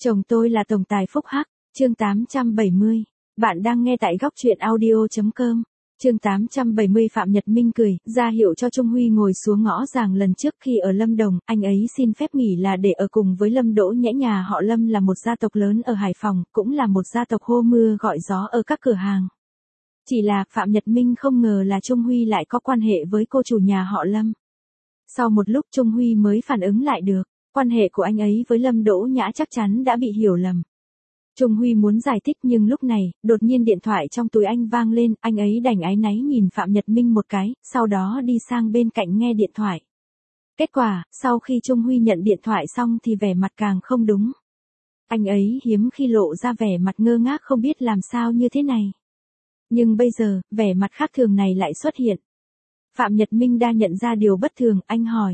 Chồng tôi là tổng tài phúc hắc, chương 870. Bạn đang nghe tại góc truyện audio.com. Chương 870 Phạm Nhật Minh cười, ra hiệu cho Trung Huy ngồi xuống ngõ giảng lần trước khi ở Lâm Đồng, anh ấy xin phép nghỉ là để ở cùng với Lâm Đỗ Nhẽ. Nhà họ Lâm là một gia tộc lớn ở Hải Phòng, cũng là một gia tộc hô mưa gọi gió ở các cửa hàng. Chỉ là Phạm Nhật Minh không ngờ là Trung Huy lại có quan hệ với cô chủ nhà họ Lâm. Sau một lúc Trung Huy mới phản ứng lại được, quan hệ của anh ấy với Lâm Đỗ Nhã chắc chắn đã bị hiểu lầm. Trung Huy muốn giải thích nhưng lúc này, đột nhiên điện thoại trong túi anh vang lên, anh ấy đành áy náy nhìn Phạm Nhật Minh một cái, sau đó đi sang bên cạnh nghe điện thoại. Kết quả, sau khi Trung Huy nhận điện thoại xong thì vẻ mặt càng không đúng. Anh ấy hiếm khi lộ ra vẻ mặt ngơ ngác không biết làm sao như thế này. Nhưng bây giờ, vẻ mặt khác thường này lại xuất hiện. Phạm Nhật Minh đã nhận ra điều bất thường, anh hỏi.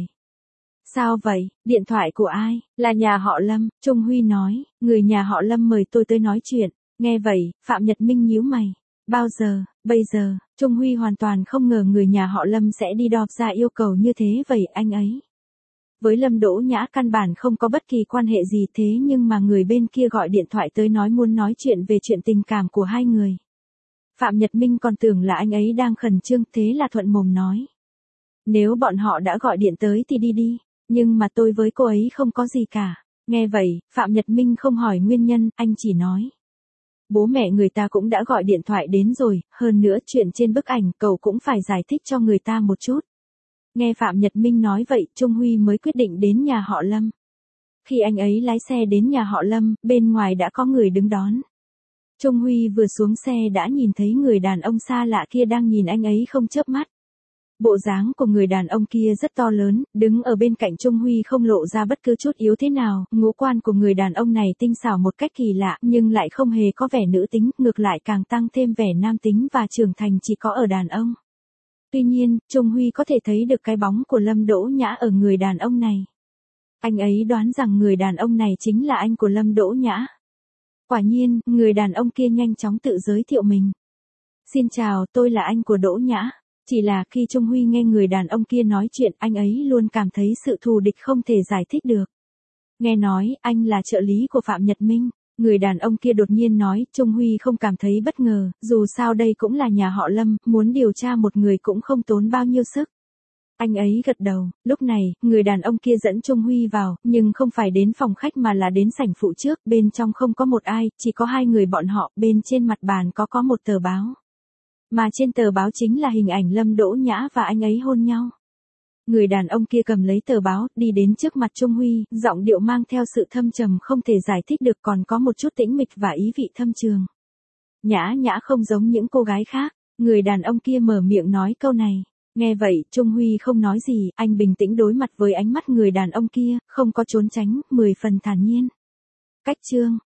Sao vậy, điện thoại của ai? Là nhà họ Lâm, Trung Huy nói, người nhà họ Lâm mời tôi tới nói chuyện. Nghe vậy, Phạm Nhật Minh nhíu mày. Bao giờ, bây giờ, Trung Huy hoàn toàn không ngờ người nhà họ Lâm sẽ đi đọp ra yêu cầu như thế vậy anh ấy. Với Lâm Đỗ Nhã căn bản không có bất kỳ quan hệ gì thế nhưng mà người bên kia gọi điện thoại tới nói muốn nói chuyện về chuyện tình cảm của hai người. Phạm Nhật Minh còn tưởng là anh ấy đang khẩn trương thế là thuận mồm nói. Nếu bọn họ đã gọi điện tới thì đi đi. Nhưng mà tôi với cô ấy không có gì cả. Nghe vậy, Phạm Nhật Minh không hỏi nguyên nhân, anh chỉ nói. Bố mẹ người ta cũng đã gọi điện thoại đến rồi, hơn nữa chuyện trên bức ảnh cậu cũng phải giải thích cho người ta một chút. Nghe Phạm Nhật Minh nói vậy, Trung Huy mới quyết định đến nhà họ Lâm. Khi anh ấy lái xe đến nhà họ Lâm, bên ngoài đã có người đứng đón. Trung Huy vừa xuống xe đã nhìn thấy người đàn ông xa lạ kia đang nhìn anh ấy không chớp mắt. Bộ dáng của người đàn ông kia rất to lớn, đứng ở bên cạnh Trung Huy không lộ ra bất cứ chút yếu thế nào, ngũ quan của người đàn ông này tinh xảo một cách kỳ lạ, nhưng lại không hề có vẻ nữ tính, ngược lại càng tăng thêm vẻ nam tính và trưởng thành chỉ có ở đàn ông. Tuy nhiên, Trung Huy có thể thấy được cái bóng của Lâm Đỗ Nhã ở người đàn ông này. Anh ấy đoán rằng người đàn ông này chính là anh của Lâm Đỗ Nhã. Quả nhiên, người đàn ông kia nhanh chóng tự giới thiệu mình. Xin chào, tôi là anh của Đỗ Nhã. Chỉ là khi Trung Huy nghe người đàn ông kia nói chuyện, anh ấy luôn cảm thấy sự thù địch không thể giải thích được. Nghe nói, anh là trợ lý của Phạm Nhật Minh. Người đàn ông kia đột nhiên nói, Trung Huy không cảm thấy bất ngờ, dù sao đây cũng là nhà họ Lâm, muốn điều tra một người cũng không tốn bao nhiêu sức. Anh ấy gật đầu, lúc này, người đàn ông kia dẫn Trung Huy vào, nhưng không phải đến phòng khách mà là đến sảnh phụ trước, bên trong không có một ai, chỉ có hai người bọn họ, bên trên mặt bàn có một tờ báo. Mà trên tờ báo chính là hình ảnh Lâm Đỗ Nhã và anh ấy hôn nhau. Người đàn ông kia cầm lấy tờ báo, đi đến trước mặt Trung Huy, giọng điệu mang theo sự thâm trầm không thể giải thích được còn có một chút tĩnh mịch và ý vị thâm trường. Nhã Nhã không giống những cô gái khác, người đàn ông kia mở miệng nói câu này. Nghe vậy, Trung Huy không nói gì, anh bình tĩnh đối mặt với ánh mắt người đàn ông kia, không có trốn tránh, 10 phần thản nhiên. Cách chương,